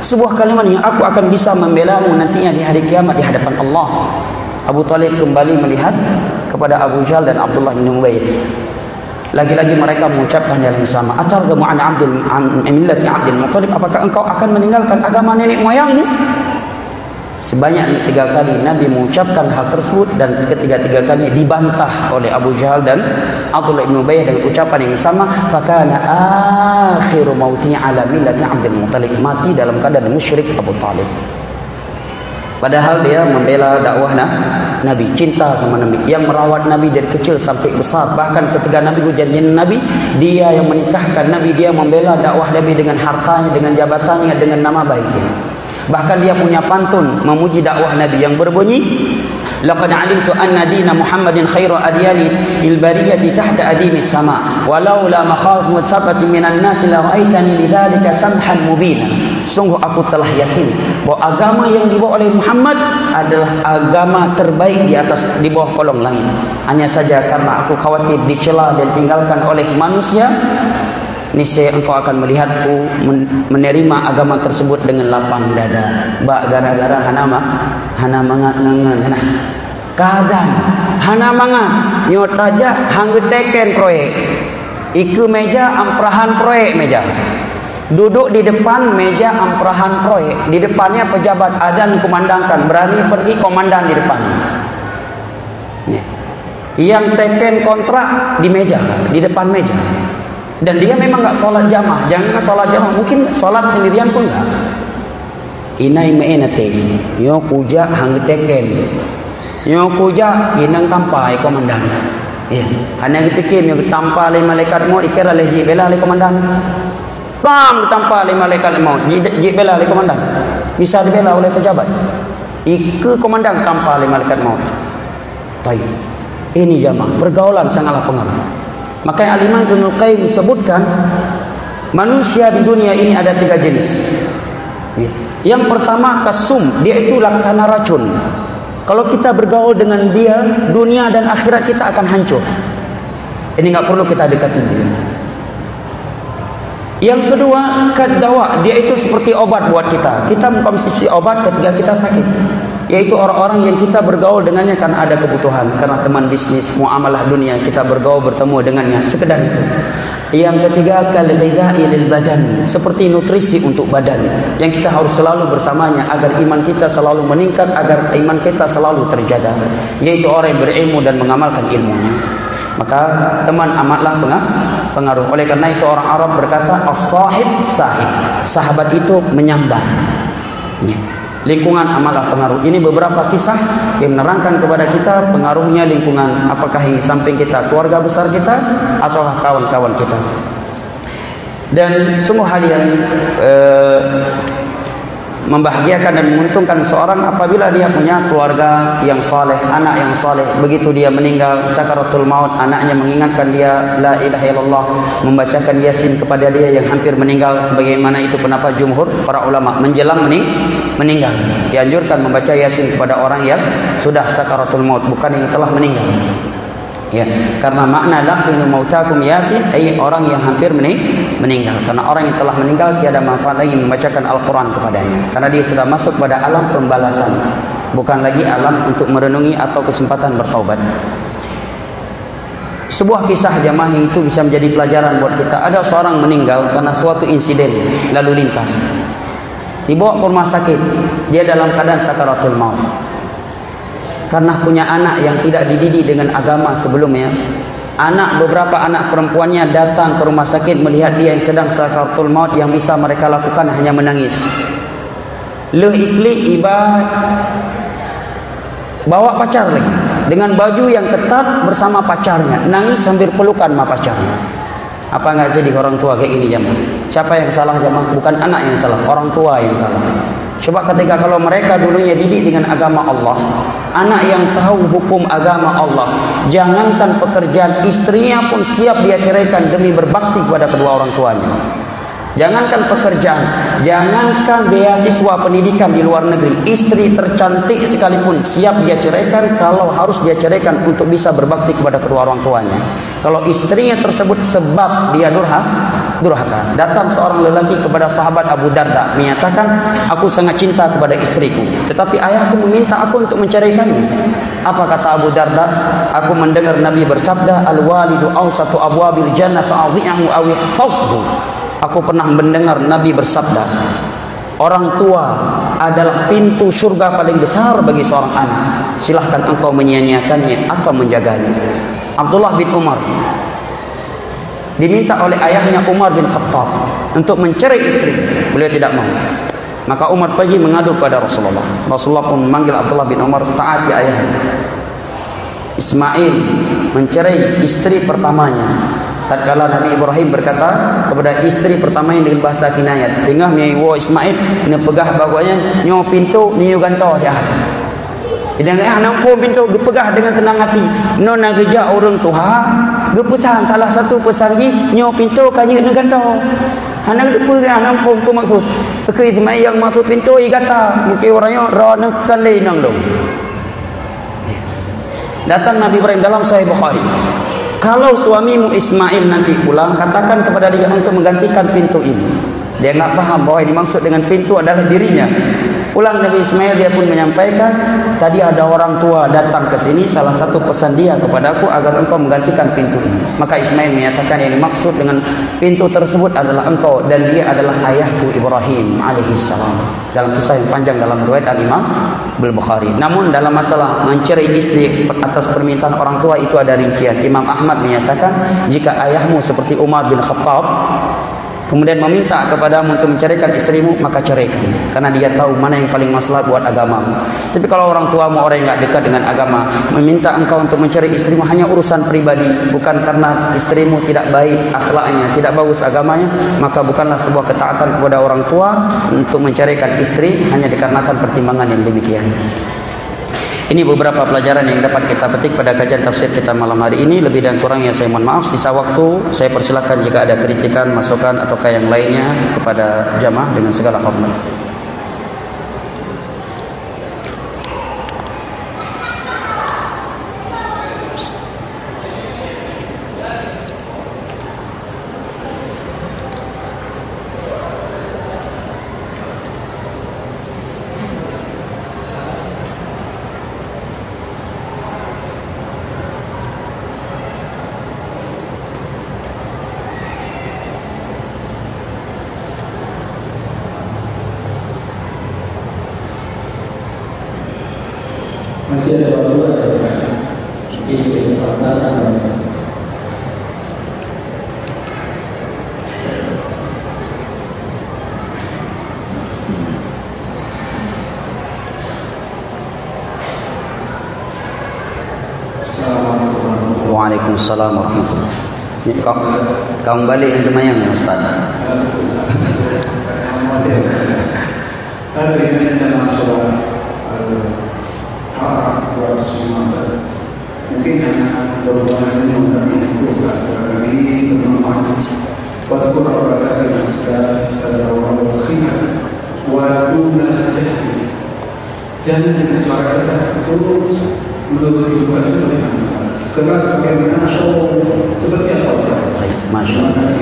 sebuah kalimat yang aku akan bisa membelamu nantinya di hari kiamat di hadapan Allah. Abu Talib kembali melihat kepada Abu Jahal dan Abdullah bin Ubay. Lagi-lagi mereka mengucapkan hal yang sama. Atarghabu an millati Abdul Muttalib, apakah engkau akan meninggalkan agama nenek moyangmu? Sebanyak 3 kali Nabi mengucapkan hal tersebut, dan ketiga-tiga kali dibantah oleh Abu Jahal dan Abdullah bin Ubay dengan ucapan yang sama. Fakana akhiru mauti ala millati Abdul Muttalib, mati dalam keadaan musyrik Abu Talib. Padahal dia membela dakwah Nabi, cinta sama Nabi, yang merawat Nabi dari kecil sampai besar. Bahkan ketika Nabi berjanji Nabi, dia yang menikahkan Nabi, dia membela dakwah Nabi dengan hartanya, dengan jabatannya, dengan nama baiknya. Bahkan dia punya pantun memuji dakwah Nabi yang berbunyi, laqad alimtu anna dina Muhammadin khairu adyani il bariyati tahta adimi sama walaula makhafatu sabati minan nas la ra'aitani lidzalika samhan mubina. Sungguh aku telah yakin bahwa agama yang dibawa oleh Muhammad adalah agama terbaik di bawah kolong langit. Hanya saja karena aku khawatir dicela dan tinggalkan oleh manusia, niscaya engkau akan melihatku menerima agama tersebut dengan lapang dada. Bak gara-gara hana mangat ngangan kadang hana mangat nyotaja hanggedeken proyek iku meja amprahan proyek meja. Duduk di depan meja amprahan proyek, di depannya pejabat azan kumandangkan, berani pergi komandan di depan. Yang teken kontrak di meja, di depan meja. Dan dia memang enggak sholat jamaah. Jangan sholat jamaah, mungkin sholat sendirian pun enggak. Inai meenate, yo puja hangeteken, yo puja kinang tampai komandan. Ya, hanya dipikir yo tampa le malaikat maut ikira le bela le komandan. Bang tampa le malaikat maut, bela le komandan. Bisa dibela oleh pejabat. Ike komandan tampa le malaikat maut. Baik. Ini jamaah, pergaulan sangatlah pengaruh. Maka Al-Imam Ibnu Qayyim sebutkan manusia di dunia ini ada 3 jenis. Yang pertama kasum, dia itu laksana racun. Kalau kita bergaul dengan dia, dunia dan akhirat kita akan hancur. Ini enggak perlu kita dekati dia. Yang kedua kaddawa, dia itu seperti obat buat kita. Kita mengkonsumsi obat ketika kita sakit. Yaitu orang-orang yang kita bergaul dengannya karena ada kebutuhan, karena teman bisnis, muamalah dunia, kita bergaul bertemu dengannya, sekedar itu. Yang ketiga kal-ghidha'i lil badan, seperti nutrisi untuk badan yang kita harus selalu bersamanya agar iman kita selalu meningkat, agar iman kita selalu terjaga, yaitu orang yang berilmu dan mengamalkan ilmunya. Maka teman amatlah pengaruh. Oleh karena itu orang Arab berkata as-sahib sahib, sahabat itu menyambar. Lingkungan amatlah pengaruh. Ini beberapa kisah yang menerangkan kepada kita pengaruhnya lingkungan, apakah yang di samping kita, keluarga besar kita, atau kawan-kawan kita. Dan sungguh hal yang membahagiakan dan menguntungkan seorang apabila dia punya keluarga yang saleh, anak yang saleh. Begitu dia meninggal sakaratul maut, anaknya mengingatkan dia la ilaha illallah, membacakan yasin kepada dia yang hampir meninggal, sebagaimana itu pendapat jumhur para ulama. Menjelang meninggal dianjurkan membaca yasin kepada orang yang sudah sakaratul maut, bukan yang telah meninggal. Ya, karena makna laqinu mautakum yasin, orang yang hampir meninggal. Karena orang yang telah meninggal tiada manfaat lagi membacakan Al-Quran kepadanya, karena dia sudah masuk pada alam pembalasan, bukan lagi alam untuk merenungi atau kesempatan bertaubat. Sebuah kisah jamaah itu bisa menjadi pelajaran buat kita. Ada seorang meninggal karena suatu insiden lalu lintas, dibawa ke rumah sakit, dia dalam keadaan sakaratul maut. Karena punya anak yang tidak dididik dengan agama sebelumnya, beberapa anak perempuannya datang ke rumah sakit melihat dia yang sedang sakaratul maut. Yang bisa mereka lakukan hanya menangis. Ikli ibad, bawa pacar lagi dengan baju yang ketat bersama pacarnya, nangis sambil pelukan sama pacarnya. Apa enggak sedih orang tua kayak ini jamaah? Siapa yang salah jamaah? Bukan anak yang salah, orang tua yang salah. Coba ketika kalau mereka dulunya didik dengan agama Allah, anak yang tahu hukum agama Allah, jangankan pekerjaan, istrinya pun siap dia ceraikan demi berbakti kepada kedua orang tuanya. Jangankan pekerjaan, jangankan beasiswa pendidikan di luar negeri, istri tercantik sekalipun siap dia ceraikan kalau harus dia ceraikan untuk bisa berbakti kepada kedua orang tuanya. Kalau istrinya tersebut sebab dia durhaka. Datang seorang lelaki kepada sahabat Abu Darda menyatakan, aku sangat cinta kepada istriku, tetapi ayahku meminta aku untuk menceraikannya. Apa kata Abu Darda? Aku mendengar Nabi bersabda, al-walidu awsatu abwabil jannah fa'adhi'ahu aw ihfazhu. Aku pernah mendengar Nabi bersabda, orang tua adalah pintu syurga paling besar bagi seorang anak. Silahkan engkau menyia-nyiakannya atau menjaganya. Abdullah bin Umar diminta oleh ayahnya Umar bin Khattab untuk mencerai istri. Beliau tidak mau. Maka Umar pergi mengadu kepada Rasulullah. Rasulullah pun memanggil Abdullah bin Umar, taati ayahnya. Ismail mencerai istri pertamanya. Tatkala Nabi Ibrahim berkata kepada istri pertamanya dengan bahasa kinayat, tengah mewo Ismail ni pegah bagusnya nyo pintu ni ganto ya. Idan anak pun pintu gepegah dengan tenang hati. No nak geja orang tuha, gepesan salah satu pesangi nyo pintu kanyi dengan ganto. Anak gepegah anak pun ku maksud. Ke Ismail yang maksud pintu i gata, mungkin orangnya ra nak kali nang dong. Datang Nabi Ibrahim dalam Sahih Bukhari. Kalau suamimu Ismail nanti pulang, katakan kepada dia untuk menggantikan pintu ini. Dia enggak paham bahwa yang dimaksud dengan pintu adalah dirinya. Pulang Nabi Ismail, dia pun menyampaikan, tadi ada orang tua datang ke sini, salah satu pesan dia kepadaku agar engkau menggantikan pintu ini. Maka Ismail menyatakan yang dimaksud dengan pintu tersebut adalah engkau, dan dia adalah ayahku Ibrahim alaihissalam. Dalam kisah yang panjang dalam riwayat Al-Imam Al-Bukhari. Namun dalam masalah mencerai istri atas permintaan orang tua itu ada rincian. Imam Ahmad menyatakan, jika ayahmu seperti Umar bin Khattab kemudian meminta kepadamu untuk menceraikan istrimu, maka ceraikan, karena dia tahu mana yang paling maslahat buat agamamu. Tapi kalau orang tuamu orang yang tidak dekat dengan agama meminta engkau untuk mencerai istrimu hanya urusan pribadi, bukan karena istrimu tidak baik akhlaknya, tidak bagus agamanya, maka bukanlah sebuah ketaatan kepada orang tua untuk menceraikan istri hanya dikarenakan pertimbangan yang demikian. Ini beberapa pelajaran yang dapat kita petik pada kajian tafsir kita malam hari ini. Lebih dan kurangnya saya mohon maaf. Sisa waktu saya persilakan jika ada kritikan, masukan atau yang lainnya kepada jamaah dengan segala hormat. Masih ada waktu ada mungkin kesempatan. Waalaikumsalam warahmatullahi wabarakatuh. Kau balik yang demayang ya Ustaz. Ada yang dalam soal buat semasa mungkin hanya berhubungan dengan pusat ini bermanfaat buat sekolah orang yang sudah orang berkhidmat walaupun jahil jangan dengan suara keras itu menurut juga seperti masalah keras bagaimana seperti apa Masya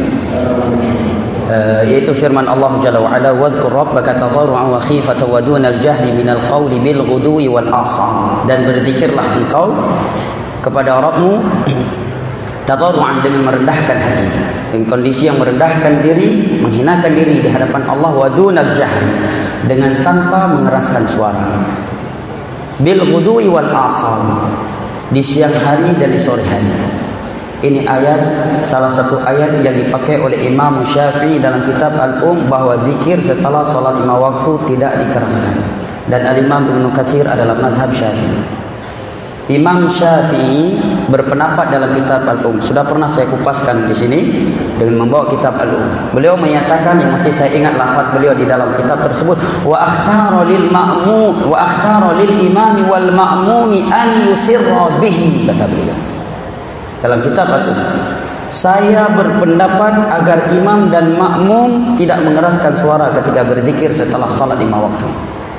Allah. Yaitu firman Allah Jalla wa Ala, wadhkur rabbaka tadarru'an wa khifatan wa dunal jahri minal qawli bil ghudwi wal asal. Dan berzikirlah engkau kepada Rabbmu tadarru'an, dengan merendahkan hati, dengan kondisi yang merendahkan diri, menghinakan diri di hadapan Allah, wa dunal jahri, dengan tanpa mengeraskan suara, bil ghudwi wal asal, di siang hari dan di sore hari. Ini ayat, salah satu ayat yang dipakai oleh Imam Syafi'i dalam kitab bahwa zikir setelah solat 5 waktu tidak dikeraskan. Dan Al-Imam Ibnu Katsir adalah madhab Syafi'i. Imam Syafi'i berpendapat dalam kitab sudah pernah saya kupaskan di sini dengan membawa kitab Beliau menyatakan, yang masih saya ingat lafaz beliau di dalam kitab tersebut, wa akhtara lil ma'mum wa akhtara lil imami wal ma'mumi an yusirra bihi, kata beliau dalam kitab saya berpendapat agar imam dan makmum tidak mengeraskan suara ketika berzikir setelah salat 5 waktu.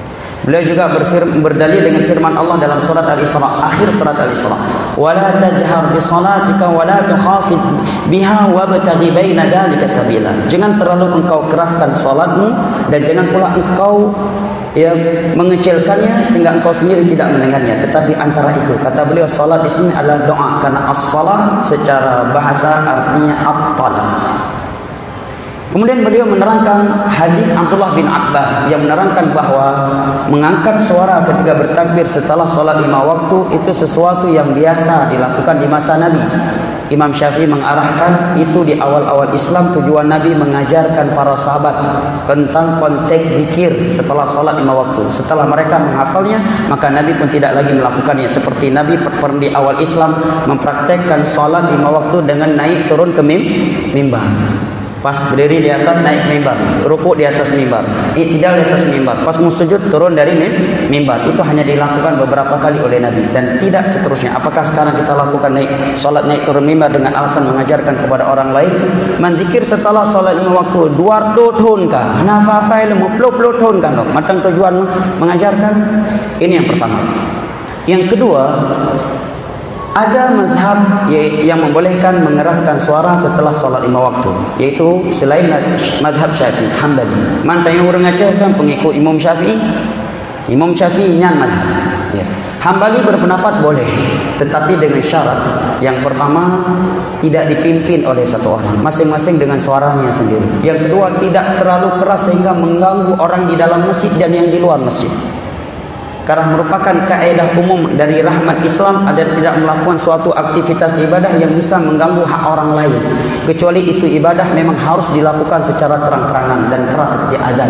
Beliau juga berdalil dengan firman Allah dalam surat Al-Isra, akhir surat Al-Isra, "Wala tajhar bi salatika wa la tukhafid biha wabtaghi baina dzalika sabila." Jangan terlalu engkau keraskan salatmu dan jangan pula engkau mengecilkannya sehingga engkau sendiri tidak mendengarnya. Tetapi antara itu, kata beliau, salat di sini adalah doa, karena as-salat secara bahasa artinya at-talab. Kemudian beliau menerangkan hadis Abdullah bin Abbas yang menerangkan bahwa mengangkat suara ketika bertakbir setelah solat 5 waktu itu sesuatu yang biasa dilakukan di masa Nabi. Imam Syafi'i mengarahkan itu di awal-awal Islam, tujuan Nabi mengajarkan para sahabat tentang konteks zikir setelah solat 5 waktu. Setelah mereka menghafalnya, maka Nabi pun tidak lagi melakukannya. Seperti Nabi di awal Islam mempraktekkan solat 5 waktu dengan naik turun ke mimbar. Pas berdiri di atas naik mimbar, rukuk di atas mimbar, i'tidal di atas mimbar, pas mau sujud turun dari mimbar. Itu hanya dilakukan beberapa kali oleh Nabi dan tidak seterusnya. Apakah sekarang kita lakukan solat naik turun mimbar dengan alasan mengajarkan kepada orang lain? Menzikir setelah solat 5 waktu 200 tahun kah? Nafafai lemu 10 tahun kan dok? Matang tujuan mengajarkan. Ini yang pertama. Yang kedua, ada mazhab yang membolehkan mengeraskan suara setelah solat 5 waktu, yaitu selain mazhab Syafi'i, Hambali. Mana yang orang ajarkan pengikut Imam Syafi'i? Imam Syafi'i nyan mazhab. Ya. Hambali berpendapat boleh, tetapi dengan syarat. Yang pertama, tidak dipimpin oleh satu orang, masing-masing dengan suaranya sendiri. Yang kedua, tidak terlalu keras sehingga mengganggu orang di dalam masjid dan yang di luar masjid. Karena merupakan kaedah umum dari rahmat Islam ada tidak melakukan suatu aktivitas ibadah yang bisa mengganggu hak orang lain, kecuali itu ibadah memang harus dilakukan secara terang-terangan dan keras seperti azan.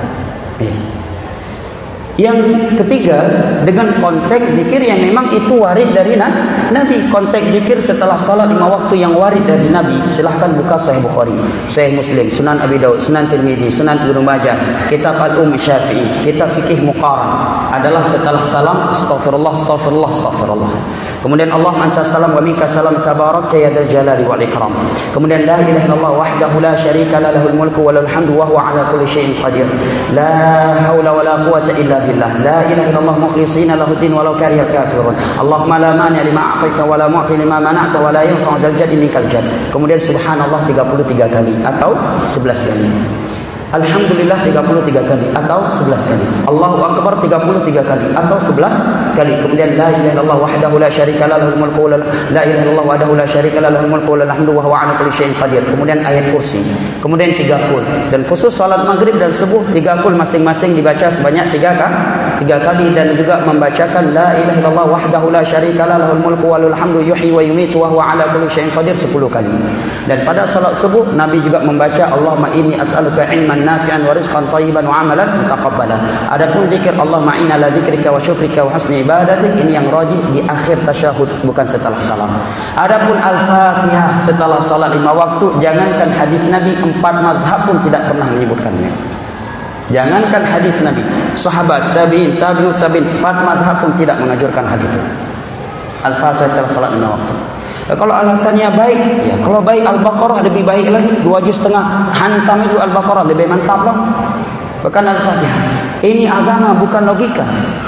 Yang ketiga, dengan konteks zikir yang memang itu warid dari Nabi. Konteks zikir setelah salat 5 waktu yang warid dari Nabi. Silahkan buka Sahih Bukhari, Sahih Muslim, Sunan Abi Daud, Sunan Tirmidzi, Sunan Ibnu Majah, Kitab Al-Umm Syafi'i, Kitab Fikih Muqaran. Adalah setelah salam astaghfirullah, astaghfirullah, astaghfirullah. Kemudian Allah anta salam wa minka salam tabarakta ya dzal jalali wal ikram. Kemudian la ilaha illallah wahdahu la syarika la lahul mulku wa lahul hamdu wa huwa ala kulli syai'in qadir. La haula wa la quwwata illa billah. La ilaha illallah mukhlishina lahu din walau karihal kafirun. Allahumma la mani lima a'taita wa la mu'ti lima mana'ta wa la yanfa'u dzal jaddi minkal jadd. Kemudian subhanallah 33 kali atau 11 kali. Alhamdulillah 33 kali atau 11 kali. Allahu Akbar 33 kali atau 11 kali. Kemudian la ilaha illallah wahdahu la syarika la lahul mulku wa la ilaha illallah wahdahu la syarika la lahul mulku wa lahul hamdu wa huwa ala kulli syai'in qadir. Kemudian ayat kursi. Kemudian 3 qul. Dan khusus salat maghrib dan subuh 3 qul masing-masing dibaca sebanyak 3 kali dan juga membacakan la ilaha illallah wahdahu la syarika la lahul mulku wa lahul hamdu yuhyi wa yumiitu wa huwa ala kulli syai'in qadir 10 kali. Dan pada salat subuh Nabi juga membaca Allahumma inni as'aluka ilman nafi'an wa rizqan thayyiban wa amalan mutaqabbalan. Adapun zikir Allahumma inna la dzikrika wa syukrika wa husni ibadatik, ini yang rajih di akhir tasyahud bukan setelah salam. Adapun Al-Fatihah setelah salat 5 waktu, jangankan hadis Nabi, 4 mazhab pun tidak pernah menyebutkannya. Jangankan hadis Nabi, sahabat, tabi'in, tabi'ut tabi'in, 4 mazhab pun tidak menganjurkan hal itu. Al-Fatihah setelah salat 5 waktu. Kalau alasannya baik, ya kalau baik Al-Baqarah lebih baik lagi, 2 juz setengah, hantam itu Al-Baqarah lebih mantap lah. Bukan Al-Fatihah. Ini agama bukan logika.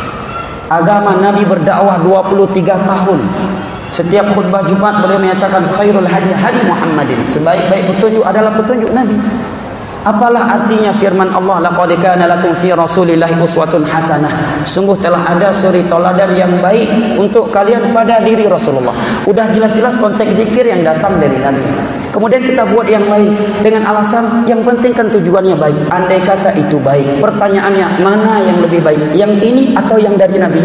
Agama Nabi berdakwah 23 tahun. Setiap khutbah Jumat beliau menyatakan khairul hadi hadi Muhammadin. Sebaik-baik petunjuk adalah petunjuk Nabi. Apalah artinya firman Allah, laqad kana lakum fi rasulillahi uswatun hasanah. Sungguh telah ada suri teladan yang baik untuk kalian pada diri Rasulullah. Udah jelas-jelas konteks zikir yang datang dari Nabi. Kemudian kita buat yang lain dengan alasan yang penting kan tujuannya baik. Andai kata itu baik, pertanyaannya mana yang lebih baik? Yang ini atau yang dari Nabi?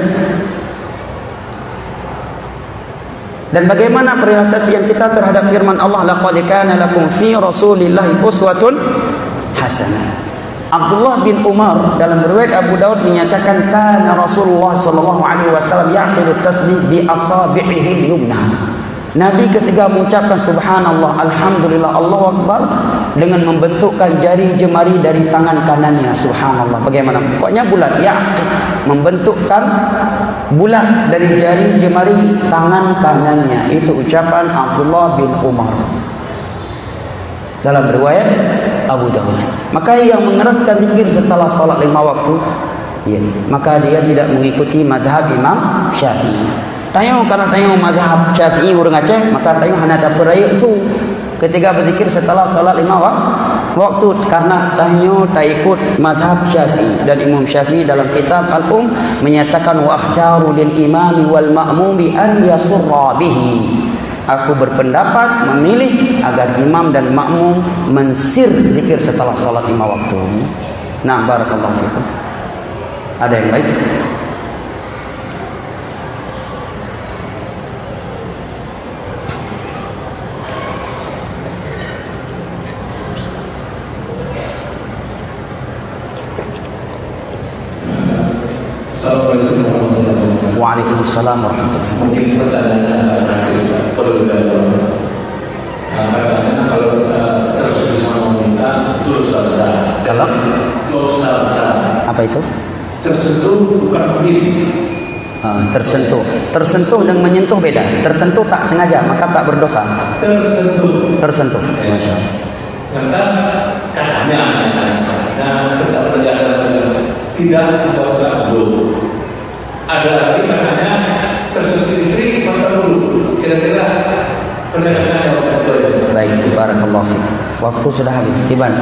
Dan bagaimana realisasi kita terhadap firman Allah, laqad kana lakum fi rasulillahi uswatun hasanah. Abdullah bin Umar dalam riwayat Abu Daud menyatakan kana Rasulullah sallallahu alaihi wasallam ya'qidu tasbih bi asabi'ihi al-yumna. Nabi ketika mengucapkan subhanallah, alhamdulillah, Allahu akbar dengan membentukkan jari jemari dari tangan kanannya. Subhanallah. Bagaimana? Pokoknya bulat, ya'qid, membentukkan bulat dari jari jemari tangan kanannya. Itu ucapan Abdullah bin Umar dalam riwayat Abu Daud. Maka yang mengeraskan zikir setelah salat 5 waktu, Ya, maka dia tidak mengikuti mazhab Imam Syafi'i. Tayo kalau tayo mazhab Syafi'i urang Aceh, maka tayo hana dapat raya tu ketika berzikir setelah salat 5 waktu, karena tayo tak ikut mazhab Syafi'i. Dan Imam Syafi'i dalam kitab Al-Um menyatakan wa akhtaru lil imami wal ma'mumi an yasurra bihi. Aku berpendapat memilih agar imam dan makmum mensir zikir setelah salat 5 waktu. Nah, barakallahu fikum. Ada yang baik? Assalamualaikum warahmatullahi wabarakatuh. Waalaikumsalam warahmatullahi wabarakatuh. Mungkin pertanyaan perlu dijawab. Katanya kalau terus bersama wanita itu dosa besar. Kalau Dosa besar. apa itu? Tersentuh bukan begini. Tersentuh dan menyentuh beda. Tersentuh tak sengaja maka tak berdosa. Tersentuh. Masya Allah. Lantas katanya tidak penjelasan tidak membawa wudhu. Ada lagi katanya tersentuh istri maka wudhu. Kira-kira penjelasan yang betul. Baik, barakallahu fiik. Waktu sudah habis. Tiban.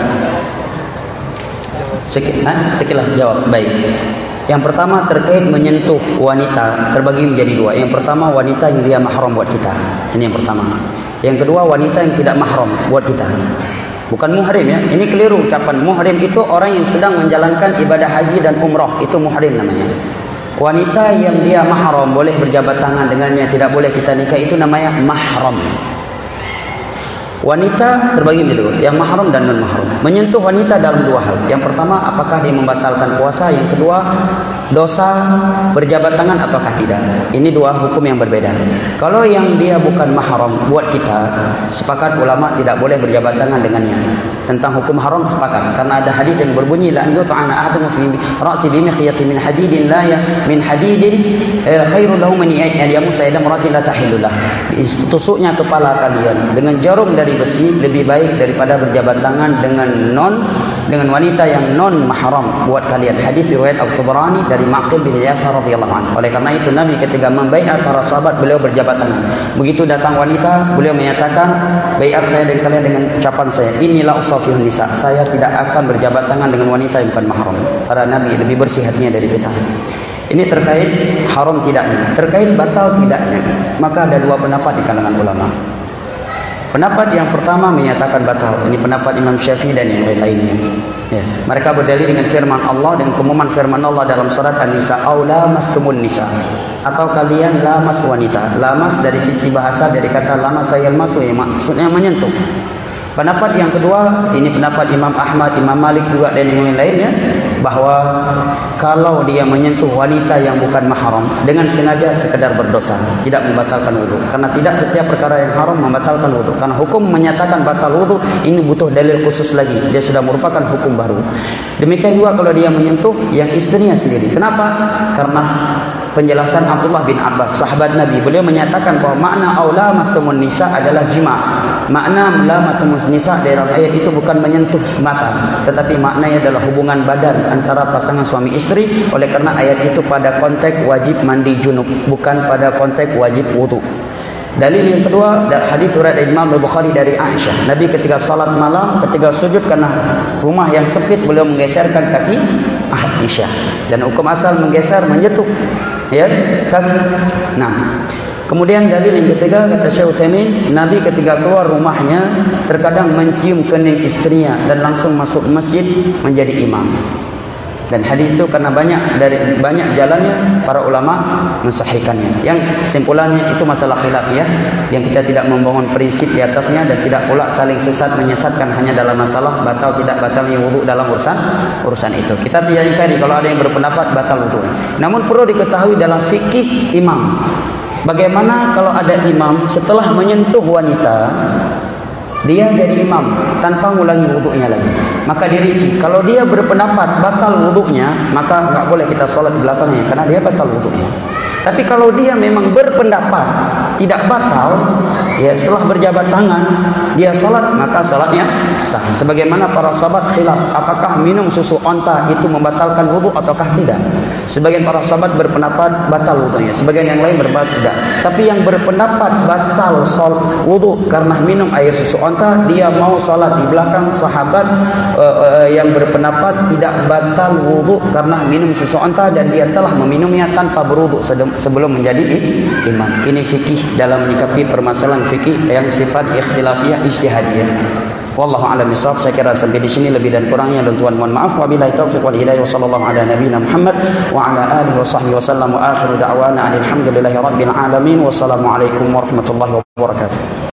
Sekilas jawab. Baik. Yang pertama terkait menyentuh wanita terbagi menjadi dua. Yang pertama wanita yang dia mahram buat kita. Ini yang pertama. Yang kedua wanita yang tidak mahram buat kita. Bukan muhrim ya. Ini keliru ucapan. Muhrim itu orang yang sedang menjalankan ibadah haji dan umrah. Itu muhrim namanya. Wanita yang dia mahram boleh berjabat tangan dengannya, tidak boleh kita nikah, itu namanya mahram. Wanita terbagi menjadi dua, yang mahram dan non mahram. Menyentuh wanita dalam dua hal. Yang pertama, apakah dia membatalkan puasa? Yang kedua, dosa berjabat tangan ataukah tidak? Ini dua hukum yang berbeda. Kalau yang dia bukan mahram buat kita, sepakat ulama tidak boleh berjabat tangan dengannya. Tentang hukum haram sepakat, karena ada hadis yang berbunyi la yut'ana ahadukum fi ra'si bi mikhyatin min hadidin la ya min hadidin khairul lahu min yamus ila mar'atin la tahillullah. Tusuknya kepala kalian dengan jarum dari besi lebih baik daripada berjabat tangan dengan wanita yang non mahram buat kalian. Hadis riwayat At-Tabarani dari Maqil bin Yasar radhiyallahu anhu. Oleh karena itu Nabi ketika membaiat para sahabat, beliau berjabat tangan. Begitu datang wanita, beliau menyatakan, baiat saya dan kalian dengan ucapan saya, inilah usafihun nisa, saya tidak akan berjabat tangan dengan wanita yang bukan mahram. Karena Nabi lebih bersih hatinya dari kita. Ini terkait haram tidaknya. Terkait batal tidaknya, maka ada dua pendapat di kalangan ulama. Pendapat yang pertama menyatakan batal. Ini pendapat Imam Syafi'i dan yang lainnya. Ya. Mereka berdalil dengan firman Allah dan pengumuman firman Allah dalam surat An-Nisa, "Aw lamastumun nisa." Atau kalian lamas wanita. Lamas dari sisi bahasa dari kata lamas yalmasu, yang maksudnya menyentuh. Pendapat yang kedua, ini pendapat Imam Ahmad, Imam Malik juga dan yang lainnya, bahwa kalau dia menyentuh wanita yang bukan mahram dengan sengaja sekedar berdosa, tidak membatalkan wudu. Karena tidak setiap perkara yang haram membatalkan wudu. Karena hukum menyatakan batal wudu ini butuh dalil khusus lagi. Dia sudah merupakan hukum baru. Demikian juga kalau dia menyentuh yang istrinya sendiri. Kenapa? Karena penjelasan Abdullah bin Abbas, sahabat Nabi, beliau menyatakan bahwa makna aula mastumun nisa adalah jima'. Makna lamastumun nisa dalam ayat itu bukan menyentuh semata, tetapi maknanya adalah hubungan badan antara pasangan suami istri. Oleh karena ayat itu pada konteks wajib mandi junub, bukan pada konteks wajib wudu. Dalil yang kedua, dari hadis riwayat Imam Al-Bukhari dari Aisyah, Nabi ketika salat malam, ketika sujud karena rumah yang sempit, beliau menggeserkan kaki Aisyah. Dan hukum asal menggeser, menyentuh ya kaki. Nah, kemudian dalil yang ketiga, kata Syekh Utsaimin, Nabi ketika keluar rumahnya terkadang mencium kening istrinya dan langsung masuk masjid menjadi imam. Dan hadis itu karena banyak jalannya para ulama mensahihkannya. Yang kesimpulannya itu masalah khilaf ya, yang kita tidak membangun prinsip di atasnya dan tidak pula saling sesat menyesatkan hanya dalam masalah batal tidak batalnya wudu dalam urusan itu. Kita tidak ingkari kalau ada yang berpendapat batal wudu. Namun perlu diketahui dalam fikih imam, bagaimana kalau ada imam setelah menyentuh wanita dia jadi imam tanpa mengulangi wudunya lagi, maka dirinci. Kalau dia berpendapat batal wudunya, maka enggak boleh kita solat di belakangnya karena dia batal wudunya. Tapi kalau dia memang berpendapat tidak batal, Ya, setelah berjabat tangan dia salat, maka salatnya sah. Sebagaimana para sahabat khilaf apakah minum susu onta itu membatalkan wudu ataukah tidak. Sebagian para sahabat berpendapat batal wudunya, sebagian yang lain berpendapat tidak. Tapi yang berpendapat batal wudu karena minum air susu onta, dia mau salat di belakang sahabat yang berpendapat tidak batal wudu karena minum susu onta dan dia telah meminumnya tanpa berwudu sebelum menjadi imam. Ini fikih dalam menyikapi permasalahan fikih yang sifat ikhtilafiyah ijtihadiyah. Wallahu a'lam bishawab. Saya kira sampai di sini, lebih dan kurangnya dan Tuhan mohon maaf. Wabillahi taufiq wal hidayah. Wassallallahu ala nabiyina Muhammad wa ala alihi wa sahbihi wasallam. Wa akhiru da'wana alhamdulillahi rabbil alamin. Wassalamu alaikum warahmatullahi wabarakatuh.